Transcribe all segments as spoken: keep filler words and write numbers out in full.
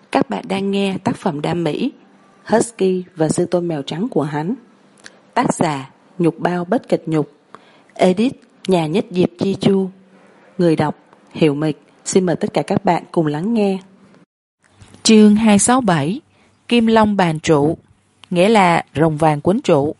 Các bạn đang nghe tác phẩm đam mỹ Husky và sư tôn mèo trắng của hắn. Tác giả Nhục Bao Bất Kịch Nhục. Edit Nhà Nhất Diệp Chi Chu. Người đọc Hiểu Mịch. Xin mời tất cả các bạn cùng lắng nghe. Chương hai sáu bảy. Kim Long bàn trụ, nghĩa là rồng vàng quấn trụ.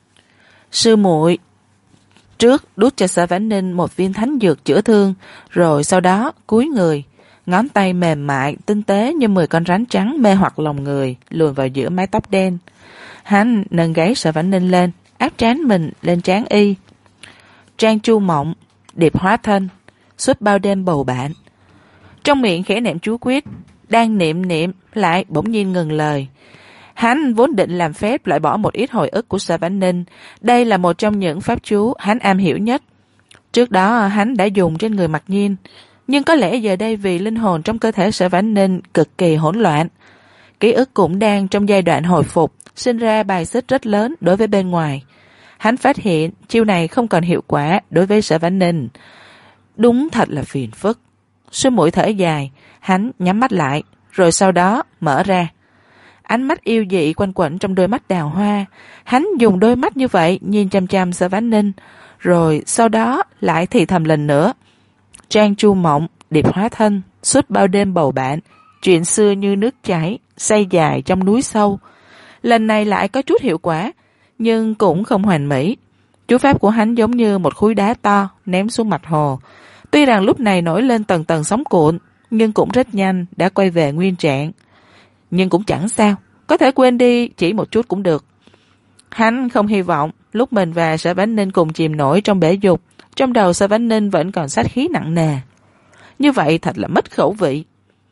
Sư muội trước đút cho Sở Vãn Ninh một viên thánh dược chữa thương, rồi sau đó cúi người, ngón tay mềm mại tinh tế như mười con rắn trắng mê hoặc lòng người luồn vào giữa mái tóc đen. Hắn nâng gáy Sở Vãn Ninh lên, áp trán mình lên trán y. Trang chu mộng, điệp hóa thân, suốt bao đêm bầu bạn. Trong miệng khẽ niệm chú quyết, đang niệm niệm lại bỗng nhiên ngừng lời. Hắn vốn định làm phép loại bỏ một ít hồi ức của Sở Vãn Ninh. Đây là một trong những pháp chú hắn am hiểu nhất. Trước đó hắn đã dùng trên người Mặc Nhiên, nhưng có lẽ giờ đây vì linh hồn trong cơ thể Sở Vãn Ninh cực kỳ hỗn loạn, ký ức cũng đang trong giai đoạn hồi phục, sinh ra bài xích rất lớn đối với bên ngoài. Hắn phát hiện chiêu này không còn hiệu quả đối với Sở Vãn Ninh. Đúng thật là phiền phức. Sư muội thở dài, hắn nhắm mắt lại, rồi sau đó mở ra. Ánh mắt yêu dị quanh quẩn trong đôi mắt đào hoa. Hắn dùng đôi mắt như vậy nhìn chăm chăm Sở Vãn Ninh, rồi sau đó lại thì thầm lần nữa. Trang chu mộng, điệp hóa thân, suốt bao đêm bầu bạn, chuyện xưa như nước chảy, xây dài trong núi sâu. Lần này lại có chút hiệu quả, nhưng cũng không hoàn mỹ. Chú pháp của hắn giống như một khối đá to ném xuống mặt hồ. Tuy rằng lúc này nổi lên tầng tầng sóng cuộn, nhưng cũng rất nhanh đã quay về nguyên trạng. Nhưng cũng chẳng sao, có thể quên đi chỉ một chút cũng được. Hắn không hy vọng lúc mình và Sở Vãn Ninh cùng chìm nổi trong bể dục, trong đầu Sở Vãn Ninh vẫn còn sát khí nặng nề. Như vậy thật là mất khẩu vị.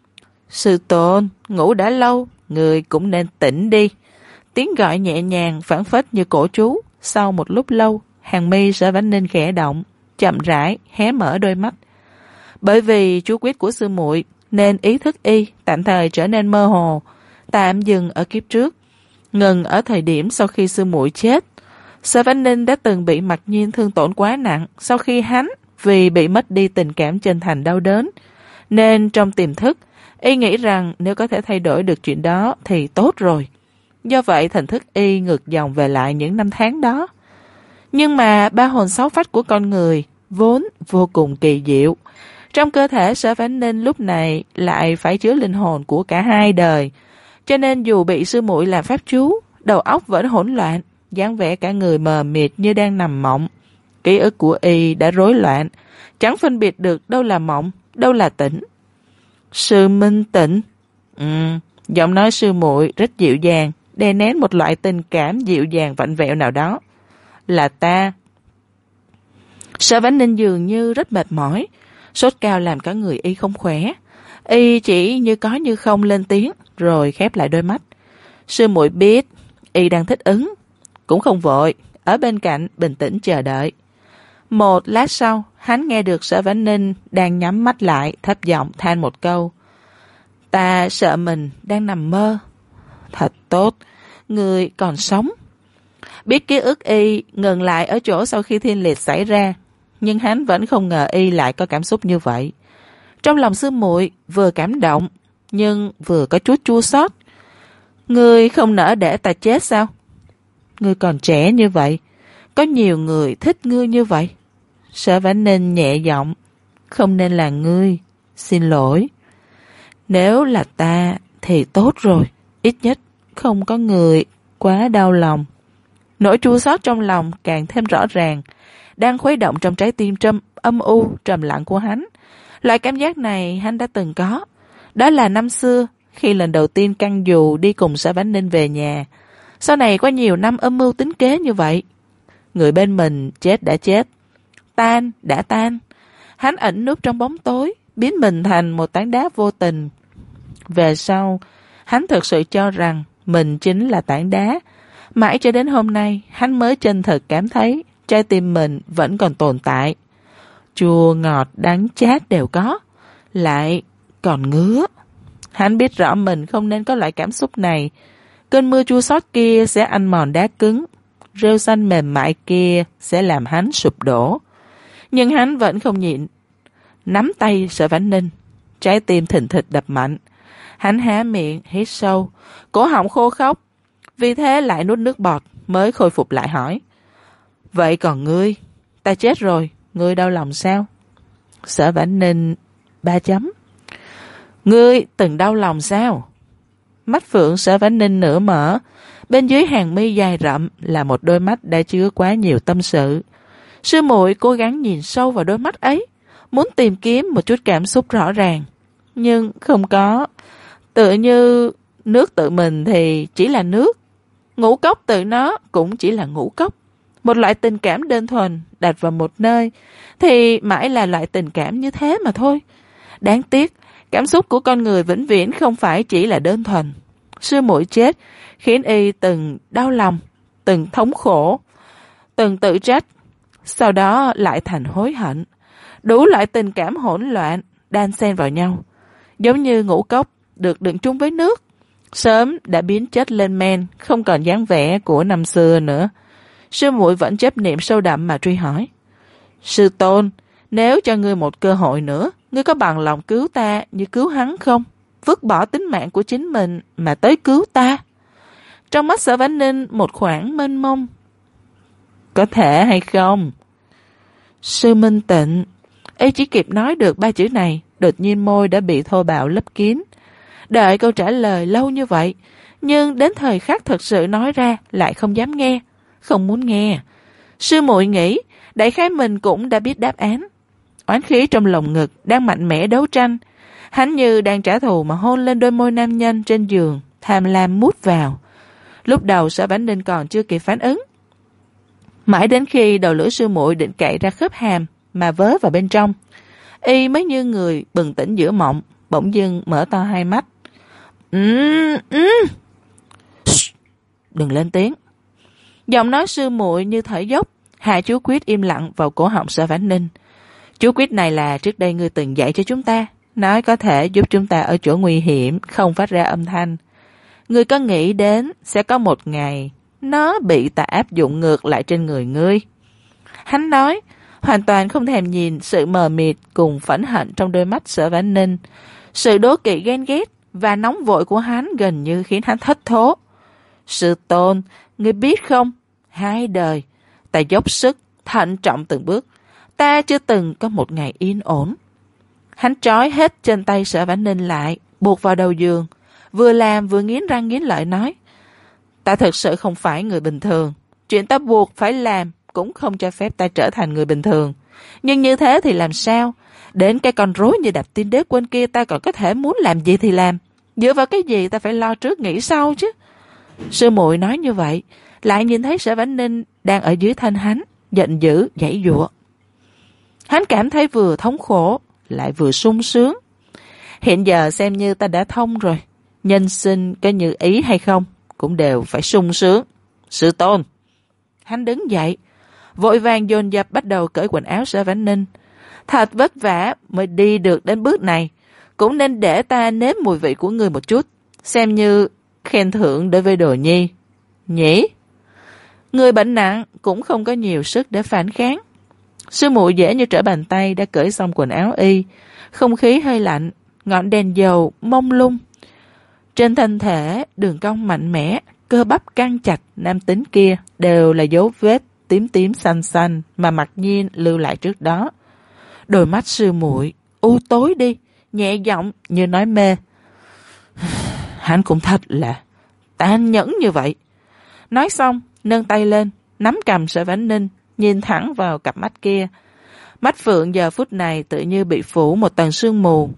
Sư tôn, ngủ đã lâu, người cũng nên tỉnh đi. Tiếng gọi nhẹ nhàng phảng phất như cổ chú. Sau một lúc lâu, hàng mi Sở Vãn Ninh khẽ động, chậm rãi hé mở đôi mắt. Bởi vì chú quyết của sư muội nên ý thức y tạm thời trở nên mơ hồ, tạm dừng ở kiếp trước, ngừng ở thời điểm sau khi sư muội chết. Sở Vãn Ninh đã từng bị Mặc Nhiên thương tổn quá nặng sau khi hắn vì bị mất đi tình cảm chân thành đau đớn, nên trong tiềm thức y nghĩ rằng nếu có thể thay đổi được chuyện đó thì tốt rồi. Do vậy thần thức y ngược dòng về lại những năm tháng đó. Nhưng mà ba hồn sáu phách của con người vốn vô cùng kỳ diệu. Trong cơ thể Sở Vãn Ninh lúc này lại phải chứa linh hồn của cả hai đời, cho nên dù bị sư muội làm pháp chú, đầu óc vẫn hỗn loạn, dáng vẻ cả người mờ mịt như đang nằm mộng. Ký ức của y đã rối loạn, chẳng phân biệt được đâu là mộng, đâu là tỉnh. Sư minh tỉnh. Ừ, giọng nói sư muội rất dịu dàng, đè nén một loại tình cảm dịu dàng vặn vẹo nào đó. Là ta. Sở Vãn Ninh dường như rất mệt mỏi, sốt cao làm cả người y không khỏe. Y chỉ như có như không lên tiếng, rồi khép lại đôi mắt. Sư muội biết y đang thích ứng, cũng không vội, ở bên cạnh bình tĩnh chờ đợi. Một lát sau, hắn nghe được Sở Vãn Ninh đang nhắm mắt lại, thấp giọng than một câu. Ta sợ mình đang nằm mơ. Thật tốt, người còn sống. Biết ký ức y ngừng lại ở chỗ sau khi thiên liệt xảy ra, nhưng hắn vẫn không ngờ y lại có cảm xúc như vậy. Trong lòng sư muội vừa cảm động, nhưng vừa có chút chua xót. Ngươi không nỡ để ta chết sao? Ngươi còn trẻ như vậy, có nhiều người thích ngươi như vậy. Sở Vãn Ninh nhẹ giọng. Không nên là ngươi, xin lỗi. Nếu là ta thì tốt rồi, ít nhất không có người quá đau lòng. Nỗi chua xót trong lòng càng thêm rõ ràng, đang khuấy động trong trái tim trầm âm u trầm lặng của hắn. Loại cảm giác này hắn đã từng có. Đó là năm xưa, khi lần đầu tiên căng dù đi cùng Sở Vãn Ninh về nhà. Sau này qua nhiều năm âm mưu tính kế như vậy, người bên mình chết đã chết, tan đã tan. Hắn ẩn núp trong bóng tối, biến mình thành một tảng đá vô tình. Về sau, hắn thực sự cho rằng mình chính là tảng đá. Mãi cho đến hôm nay, hắn mới chân thực cảm thấy trái tim mình vẫn còn tồn tại. Chua, ngọt, đắng, chát đều có, lại còn ngứa. Hắn biết rõ mình không nên có loại cảm xúc này. Cơn mưa chua xót kia sẽ ăn mòn đá cứng, rêu xanh mềm mại kia sẽ làm hắn sụp đổ. Nhưng hắn vẫn không nhịn. Nắm tay Sở Vãn Ninh, trái tim thình thịch đập mạnh. Hắn há miệng, hít sâu, cổ họng khô khốc. Vì thế lại nuốt nước bọt, mới khôi phục lại hỏi. Vậy còn ngươi? Ta chết rồi, ngươi đau lòng sao? Sở Vãn Ninh ba chấm. Ngươi từng đau lòng sao? Mắt phượng Sở Vãn Ninh nửa mở, bên dưới hàng mi dài rậm là một đôi mắt đã chứa quá nhiều tâm sự. Sư muội cố gắng nhìn sâu vào đôi mắt ấy, muốn tìm kiếm một chút cảm xúc rõ ràng, nhưng không có. Tựa như nước tự mình thì chỉ là nước, ngũ cốc tự nó cũng chỉ là ngũ cốc. Một loại tình cảm đơn thuần đặt vào một nơi thì mãi là loại tình cảm như thế mà thôi. Đáng tiếc, cảm xúc của con người vĩnh viễn không phải chỉ là đơn thuần. Sư muội chết khiến y từng đau lòng, từng thống khổ, từng tự trách, sau đó lại thành hối hận. Đủ loại tình cảm hỗn loạn đan xen vào nhau, giống như ngũ cốc được đựng chung với nước, sớm đã biến chất lên men, không còn dáng vẻ của năm xưa nữa. Sư muội vẫn chấp niệm sâu đậm mà truy hỏi. Sư tôn, nếu cho ngươi một cơ hội nữa, ngươi có bằng lòng cứu ta như cứu hắn không? Vứt bỏ tính mạng của chính mình mà tới cứu ta. Trong mắt Sở Vãn Ninh một khoảng mênh mông. Có thể hay không? Sư Minh Tịnh. Y chỉ kịp nói được ba chữ này, đột nhiên môi đã bị thô bạo lấp kín. Đợi câu trả lời lâu như vậy, nhưng đến thời khắc thật sự nói ra lại không dám nghe, không muốn nghe. Sư muội nghĩ đại khái mình cũng đã biết đáp án. Oán khí trong lồng ngực đang mạnh mẽ đấu tranh. Hắn như đang trả thù mà hôn lên đôi môi nam nhân trên giường, tham lam mút vào. Lúc đầu Sở Vãn Ninh còn chưa kịp phản ứng, mãi đến khi đầu lưỡi sư muội định cạy ra khớp hàm mà vớ vào bên trong, y mới như người bừng tỉnh giữa mộng, bỗng dưng mở to hai mắt. Ừ, ừ. Đừng lên tiếng. Giọng nói sư muội như thở dốc, hạ chú quyết im lặng vào cổ họng Sở Vãn Ninh. Chú quyết này là trước đây ngươi từng dạy cho chúng ta, nói có thể giúp chúng ta ở chỗ nguy hiểm không phát ra âm thanh. Ngươi có nghĩ đến sẽ có một ngày nó bị ta áp dụng ngược lại trên người ngươi? Hắn nói, hoàn toàn không thèm nhìn sự mờ mịt cùng phẫn hận trong đôi mắt Sở Vãn Ninh. Sự đố kỵ ghen ghét và nóng vội của hắn gần như khiến hắn thất thố. Sư tôn, ngươi biết không, hai đời ta dốc sức thận trọng từng bước, ta chưa từng có một ngày yên ổn. Hắn trói hết chân tay Sở Vãn Ninh lại, buộc vào đầu giường, vừa làm vừa nghiến răng nghiến lợi nói. Ta thực sự không phải người bình thường, chuyện ta buộc phải làm cũng không cho phép ta trở thành người bình thường. Nhưng như thế thì làm sao? Đến cái con rối như Đạp Tiên Đế Quân kia ta còn có thể muốn làm gì thì làm. Dựa vào cái gì ta phải lo trước nghĩ sau chứ? Sư muội nói như vậy, lại nhìn thấy Sở Vãn Ninh đang ở dưới thân hắn, giận dữ giãy giụa. Hắn cảm thấy vừa thống khổ lại vừa sung sướng. Hiện giờ xem như ta đã thông rồi, nhân sinh có như ý hay không cũng đều phải sung sướng. Sư tôn. Hắn đứng dậy, vội vàng dồn dập bắt đầu cởi quần áo Sở Vãn Ninh. Thật vất vả mới đi được đến bước này, cũng nên để ta nếm mùi vị của người một chút, xem như khen thưởng đối với Đồ Nhi. Nhỉ? Người bệnh nặng cũng không có nhiều sức để phản kháng. Sư muội dễ như trở bàn tay đã cởi xong quần áo y, không khí hơi lạnh, ngọn đèn dầu mông lung. Trên thân thể, đường cong mạnh mẽ, cơ bắp căng chặt nam tính kia đều là dấu vết tím tím xanh xanh mà Mặc Nhiên lưu lại trước đó. Đôi mắt sư muội u tối đi, nhẹ giọng như nói mê. Hắn cũng thật là tàn nhẫn như vậy. Nói xong, nâng tay lên, nắm cầm Sở Vãn Ninh, nhìn thẳng vào cặp mắt kia. Mắt phượng giờ phút này tự như bị phủ một tầng sương mù.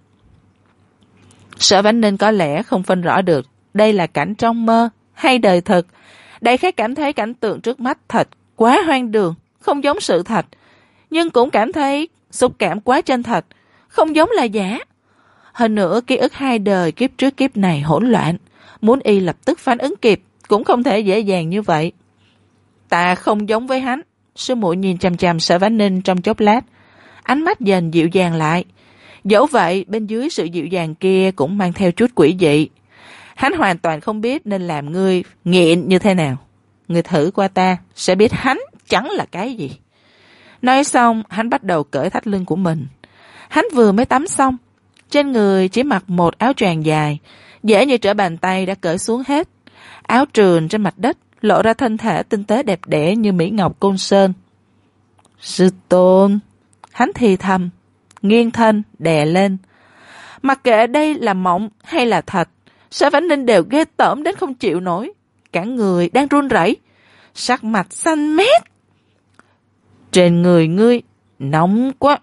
Sở Vãn Ninh có lẽ không phân rõ được đây là cảnh trong mơ hay đời thực. Đại khái cảm thấy cảnh tượng trước mắt thật quá hoang đường, không giống sự thật, nhưng cũng cảm thấy xúc cảm quá chân thật, không giống là giả. Hơn nữa ký ức hai đời kiếp trước kiếp này hỗn loạn, muốn y lập tức phản ứng kịp cũng không thể dễ dàng như vậy. Ta không giống với hắn. Sư muội nhìn chằm chằm Sở Vãn Ninh trong chốc lát, ánh mắt dần dịu dàng lại. Dẫu vậy, bên dưới sự dịu dàng kia cũng mang theo chút quỷ dị. Hắn hoàn toàn không biết nên làm ngươi nghiện như thế nào. Ngươi thử qua ta, sẽ biết hắn chẳng là cái gì. Nói xong, hắn bắt đầu cởi thắt lưng của mình. Hắn vừa mới tắm xong, trên người chỉ mặc một áo choàng dài, dễ như trở bàn tay đã cởi xuống hết. Áo trườn trên mặt đất, lộ ra thân thể tinh tế đẹp đẽ như mỹ ngọc côn sơn. Sư tôn, hắn thì thầm, nghiêng thân, đè lên. Mặc kệ đây là mộng hay là thật, Sở Vãn Ninh đều ghê tởm đến không chịu nổi. Cả người đang run rẩy, sắc mặt xanh mét. Trên người ngươi, nóng quá.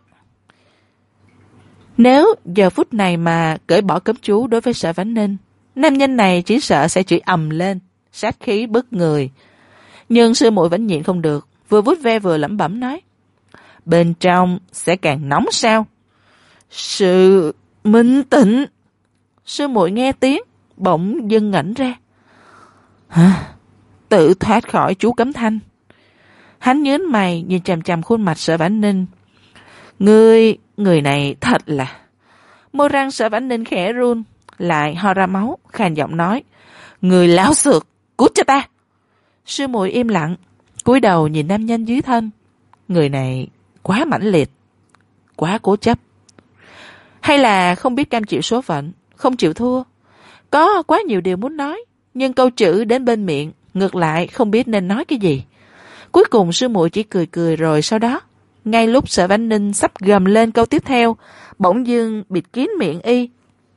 Nếu giờ phút này mà cởi bỏ cấm chú đối với Sở Vãn Ninh, nam nhân này chỉ sợ sẽ chửi ầm lên, sát khí bức người. Nhưng sư muội vẫn nhịn không được, vừa vuốt ve vừa lẩm bẩm nói. Bên trong sẽ càng nóng sao? Sự minh tịnh. Sư muội nghe tiếng, bỗng dưng ngẩn ra. Hả? Tự thoát khỏi chú cấm thanh. Hắn nhớn mày nhìn chằm chằm khuôn mặt Sở Vãn Ninh. Người, người này thật là... Môi răng Sở Vãn Ninh khẽ run, lại ho ra máu, khàn giọng nói. Người láo xược, cút cho ta. Sư muội im lặng, cúi đầu nhìn nam nhân dưới thân. Người này quá mãnh liệt, quá cố chấp. Hay là không biết cam chịu số phận, không chịu thua. Có quá nhiều điều muốn nói, nhưng câu chữ đến bên miệng, ngược lại không biết nên nói cái gì. Cuối cùng sư muội chỉ cười cười rồi sau đó, ngay lúc Sở Vãn Ninh sắp gầm lên câu tiếp theo, bỗng dưng bịt kín miệng y.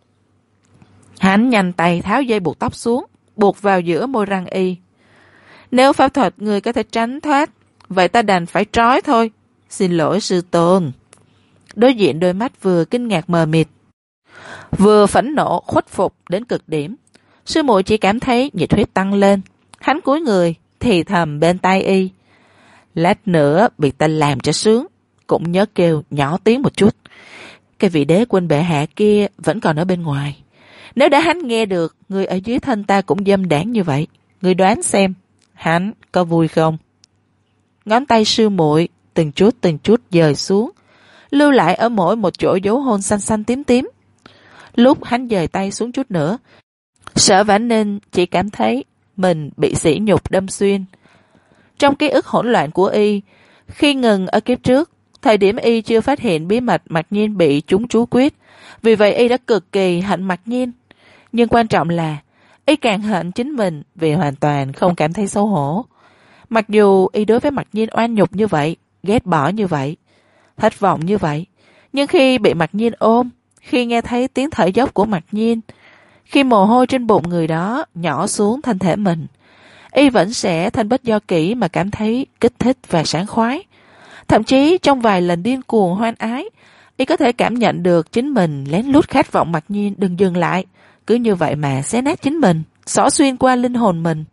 Hắn nhanh tay tháo dây buộc tóc xuống, buộc vào giữa môi răng y. Nếu pháp thuật người có thể tránh thoát, vậy ta đành phải trói thôi. Xin lỗi sư tôn. Đối diện đôi mắt vừa kinh ngạc mờ mịt, vừa phẫn nộ khuất phục đến cực điểm. Sư muội chỉ cảm thấy nhiệt huyết tăng lên. Hắn cúi người, thì thầm bên tai y. Lát nữa bị ta làm cho sướng, cũng nhớ kêu nhỏ tiếng một chút. Cái vị đế quân bệ hạ kia vẫn còn ở bên ngoài. Nếu đã hắn nghe được người ở dưới thân ta cũng dâm đảng như vậy, người đoán xem hắn có vui không? Ngón tay sư muội từng chút từng chút dời xuống, lưu lại ở mỗi một chỗ dấu hôn xanh xanh tím tím. Lúc hắn dời tay xuống chút nữa, Sở Vãn Ninh chỉ cảm thấy mình bị sỉ nhục đâm xuyên. Trong ký ức hỗn loạn của y, khi ngừng ở kiếp trước, thời điểm y chưa phát hiện bí mật Mặc Nhiên bị chúng chú quyết, vì vậy y đã cực kỳ hận Mặc Nhiên. Nhưng quan trọng là y càng hận chính mình vì hoàn toàn không cảm thấy xấu hổ. Mặc dù y đối với Mặc Nhiên oan nhục như vậy, ghét bỏ như vậy, thất vọng như vậy, nhưng khi bị Mặc Nhiên ôm, khi nghe thấy tiếng thở dốc của Mặc Nhiên, khi mồ hôi trên bụng người đó nhỏ xuống thân thể mình, y vẫn sẽ thanh bất do kỷ mà cảm thấy kích thích và sảng khoái. Thậm chí trong vài lần điên cuồng hoan ái, y có thể cảm nhận được chính mình lén lút khát vọng Mặc Nhiên đừng dừng lại, cứ như vậy mà xé nát chính mình, xỏ xuyên qua linh hồn mình.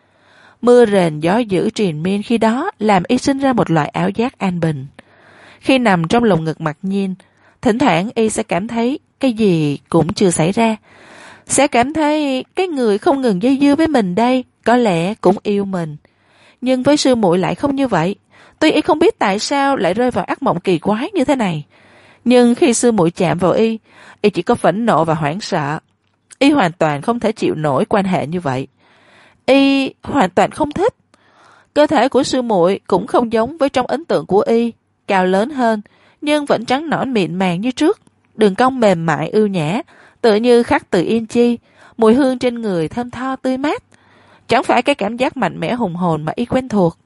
Mưa rền gió dữ triền miên khi đó làm y sinh ra một loại ảo giác an bình. Khi nằm trong lồng ngực Mặc Nhiên, thỉnh thoảng y sẽ cảm thấy cái gì cũng chưa xảy ra, sẽ cảm thấy cái người không ngừng dây dưa với mình đây có lẽ cũng yêu mình. Nhưng với sư muội lại không như vậy. Tuy y không biết tại sao lại rơi vào ác mộng kỳ quái như thế này, nhưng khi sư muội chạm vào y, y chỉ có phẫn nộ và hoảng sợ. Y hoàn toàn không thể chịu nổi quan hệ như vậy. Y hoàn toàn không thích. Cơ thể của sư muội cũng không giống với trong ấn tượng của y, cao lớn hơn, nhưng vẫn trắng nõn mịn màng như trước, đường cong mềm mại ưu nhã, tựa như khắc từ yên chi, mùi hương trên người thơm tho tươi mát. Chẳng phải cái cảm giác mạnh mẽ hùng hồn mà y quen thuộc.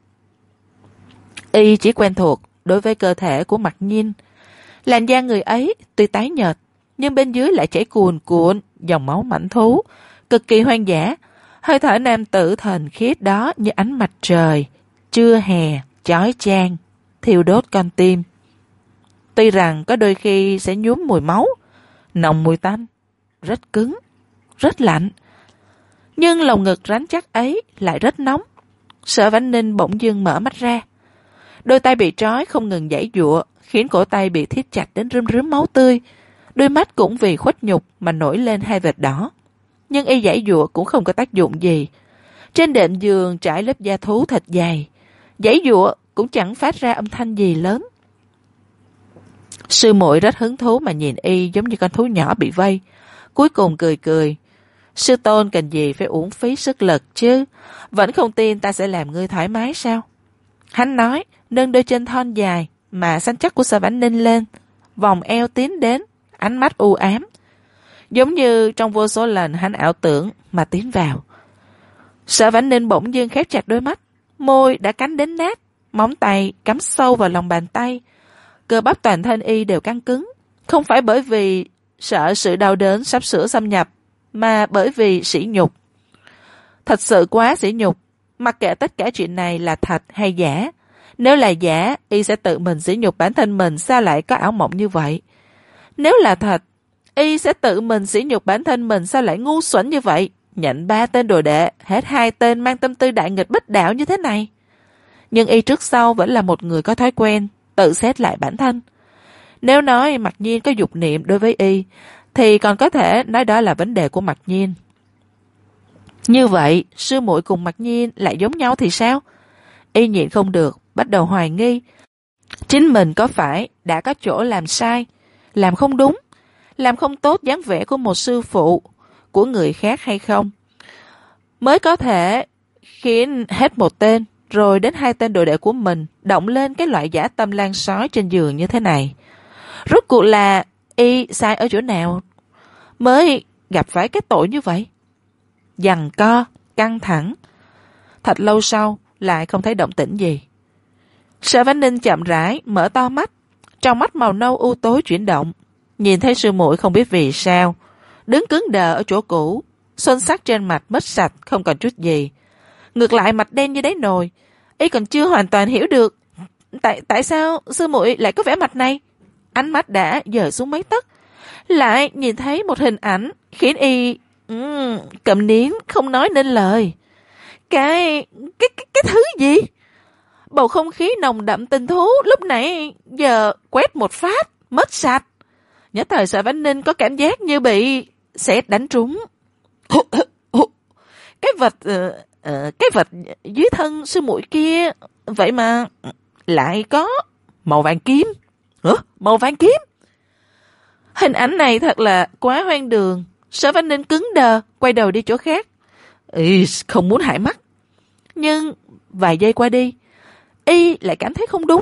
Y chỉ quen thuộc đối với cơ thể của Mặc Nhiên. Làn da người ấy tuy tái nhợt, nhưng bên dưới lại chảy cuồn cuộn dòng máu mãnh thú, cực kỳ hoang dã. Hơi thở nam tử thần khiết đó như ánh mặt trời, trưa hè, chói chang, thiêu đốt con tim. Tuy rằng có đôi khi sẽ nhuốm mùi máu, nồng mùi tanh, rất cứng, rất lạnh, nhưng lồng ngực rắn chắc ấy lại rất nóng. Sở Vãn Ninh bỗng dưng mở mắt ra. Đôi tay bị trói không ngừng giãy giụa, khiến cổ tay bị thít chặt đến rơm rớm máu tươi. Đôi mắt cũng vì khuất nhục mà nổi lên hai vệt đỏ. Nhưng y giãy giụa cũng không có tác dụng gì. Trên đệm giường trải lớp da thú thật dày, giãy giụa cũng chẳng phát ra âm thanh gì lớn. Sư muội rất hứng thú mà nhìn y giống như con thú nhỏ bị vây. Cuối cùng cười cười. Sư tôn cần gì phải uổng phí sức lực chứ? Vẫn không tin ta sẽ làm ngươi thoải mái sao? Hắn nói, nâng đôi chân thon dài mà săn chắc của Sở Vãn Ninh lên, vòng eo tiến đến, ánh mắt u ám. giống như trong vô số lần hắn ảo tưởng mà tiến vào. Sở Vãn Ninh bỗng dưng khép chặt đôi mắt, môi đã cắn đến nát, móng tay cắm sâu vào lòng bàn tay. Cơ bắp toàn thân y đều căng cứng, không phải bởi vì sợ sự đau đớn sắp sửa xâm nhập, mà bởi vì sỉ nhục. Thật sự quá sỉ nhục, mặc kệ tất cả chuyện này là thật hay giả. Nếu là giả, y sẽ tự mình sỉ nhục bản thân mình sao lại có ảo mộng như vậy. Nếu là thật, y sẽ tự mình sỉ nhục bản thân mình sao lại ngu xuẩn như vậy. Nhận ba tên đồ đệ, hết hai tên mang tâm tư đại nghịch bất đạo như thế này. Nhưng y trước sau vẫn là một người có thói quen tự xét lại bản thân. Nếu nói Mặc Nhiên có dục niệm đối với y, thì còn có thể nói đó là vấn đề của Mặc Nhiên. Như vậy, sư muội cùng Mặc Nhiên lại giống nhau thì sao? Y nhịn không được, bắt đầu hoài nghi. Chính mình có phải đã có chỗ làm sai, làm không đúng, làm không tốt dáng vẻ của một sư phụ, của người khác hay không? Mới có thể khiến hết một tên, rồi đến hai tên đồ đệ của mình động lên cái loại dã tâm lan sói trên giường như thế này. Rốt cuộc là y sai ở chỗ nào mới gặp phải cái tội như vậy? Giằng co, căng thẳng. Thật lâu sau lại không thấy động tĩnh gì. Sở Vãn Ninh chậm rãi mở to mắt, trong mắt màu nâu u tối chuyển động. Nhìn thấy sư muội không biết vì sao đứng cứng đờ ở chỗ cũ, xuân sắc trên mặt mất sạch không còn chút gì, ngược lại mặt đen như đáy nồi. Y còn chưa hoàn toàn hiểu được tại tại sao sư muội lại có vẻ mặt này. Ánh mắt đã dời xuống mấy tấc, lại nhìn thấy một hình ảnh khiến y um, cầm nín không nói nên lời. Cái cái cái cái thứ gì? Bầu không khí nồng đậm tình thú lúc nãy giờ quét một phát mất sạch. Nhất thời Sở Vãn Ninh có cảm giác như bị sét đánh trúng. Cái vật uh, uh, cái vật dưới thân sư muội kia vậy mà lại có màu vàng kim. Hả? Màu vàng kim? Hình ảnh này thật là quá hoang đường. Sở Vãn Ninh cứng đờ, quay đầu đi chỗ khác. Ý, không muốn hại mắt. Nhưng vài giây qua đi, y lại cảm thấy không đúng.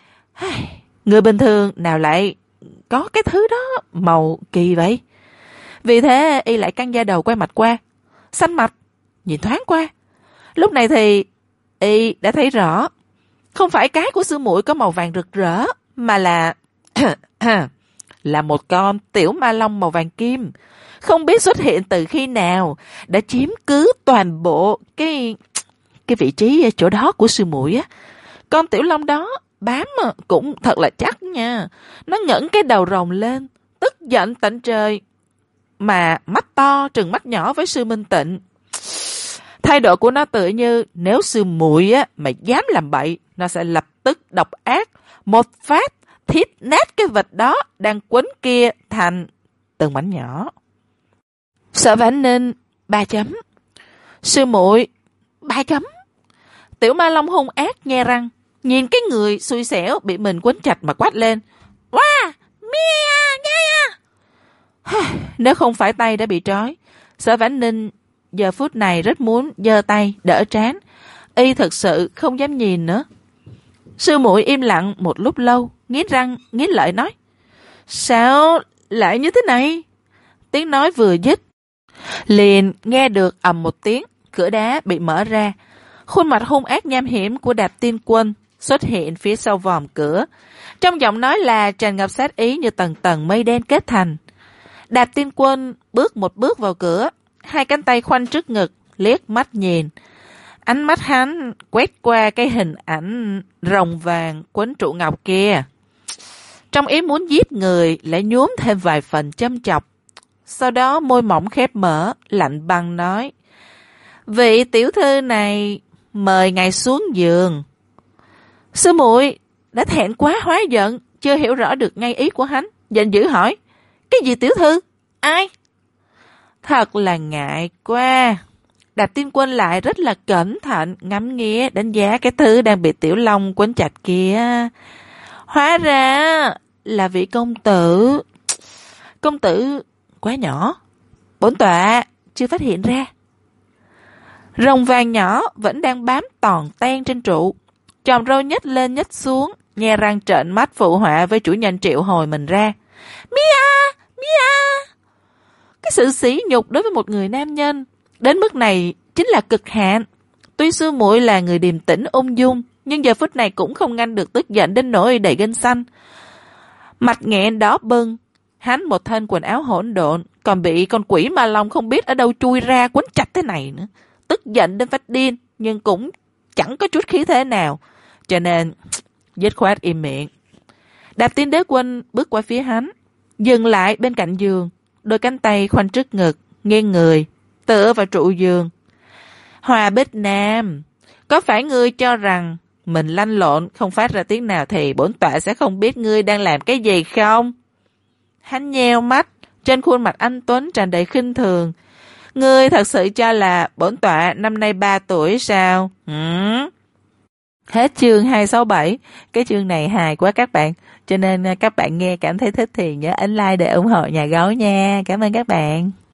Người bình thường nào lại có cái thứ đó màu kỳ vậy? Vì thế y lại căng da đầu quay mặt qua, xanh mặt, nhìn thoáng qua. Lúc này thì y đã thấy rõ, không phải cái của sư muội có màu vàng rực rỡ, mà là là một con tiểu ma long màu vàng kim, không biết xuất hiện từ khi nào, đã chiếm cứ toàn bộ cái cái vị trí chỗ đó của sư muội á. Con tiểu long đó bám cũng thật là chắc nha. Nó ngẩng cái đầu rồng lên, tức giận tận trời, mà mắt to trừng mắt nhỏ với sư Minh Tịnh. Thái độ của nó tự như nếu sư muội á mà dám làm bậy, nó sẽ lập tức độc ác một phát thiết nát cái vật đó đang quấn kia thành từng mảnh nhỏ. Sở Vãn Ninh ba chấm. Sư muội ba chấm. Tiểu ma long hung ác nhe răng, nhìn cái người xui xẻo bị mình quấn chặt mà quát lên. Wow, mia, nha. Nếu không phải tay đã bị trói, Sở Vãn Ninh giờ phút này rất muốn giơ tay đỡ trán. Y thực sự không dám nhìn nữa. Sư muội im lặng một lúc lâu, nghiến răng nghiến lợi nói. Sao lại như thế này? Tiếng nói vừa dứt, liền nghe được ầm một tiếng, cửa đá bị mở ra. Khuôn mặt hung ác nham hiểm của Đạp Tiên Quân xuất hiện phía sau vòm cửa. Trong giọng nói là tràn ngập sát ý như tầng tầng mây đen kết thành. Đạp Tiên Quân bước một bước vào cửa, hai cánh tay khoanh trước ngực, liếc mắt nhìn. Ánh mắt hắn quét qua cái hình ảnh rồng vàng quấn trụ ngọc kia. Trong ý muốn giết người lại nhuốm thêm vài phần châm chọc. Sau đó môi mỏng khép mở, lạnh băng nói. Vị tiểu thư này mời ngài xuống giường. Sư muội đã thẹn quá hóa giận, chưa hiểu rõ được ngay ý của hắn, giận dữ hỏi. Cái gì tiểu thư? Ai? Thật là ngại quá. Đạp Tiên Quân lại rất là cẩn thận ngắm nghía đánh giá cái thứ đang bị tiểu long quấn chặt kia. Hóa ra là vị công tử. Công tử quá nhỏ, bổn tọa chưa phát hiện ra. Rồng vàng nhỏ vẫn đang bám tòn ten trên trụ, chòm râu nhếch lên nhếch xuống, nhe răng trợn mắt phụ họa với chủ nhân triệu hồi mình ra. Mia, Mia, Cái sự sỉ nhục đối với một người nam nhân đến mức này chính là cực hạn. Tuy sư muội là người điềm tĩnh ung dung, nhưng giờ phút này cũng không ngăn được tức giận đến nỗi đầy gân xanh. Mặt nghẹn đỏ bừng, hắn một thân quần áo hỗn độn, còn bị con quỷ ma long không biết ở đâu chui ra quấn chặt thế này nữa. Tức giận đến phát điên, nhưng cũng chẳng có chút khí thế nào, cho nên dứt khoát im miệng. Đạp Tiên Đế Quân bước qua phía hắn, dừng lại bên cạnh giường, đôi cánh tay khoanh trước ngực, nghiêng người, tựa vào trụ giường. Hòa Bích Nam, có phải ngươi cho rằng mình lăn lộn không phát ra tiếng nào thì bổn tọa sẽ không biết ngươi đang làm cái gì không? Hắn nheo mắt, trên khuôn mặt anh tuấn tràn đầy khinh thường. Ngươi thật sự cho là bổn tọa năm nay ba tuổi sao? Ừ? Hết chương hai sáu bảy. Cái chương này hài quá các bạn, cho nên các bạn nghe cảm thấy thích thì nhớ ấn like để ủng hộ nhà gấu nha. Cảm ơn các bạn.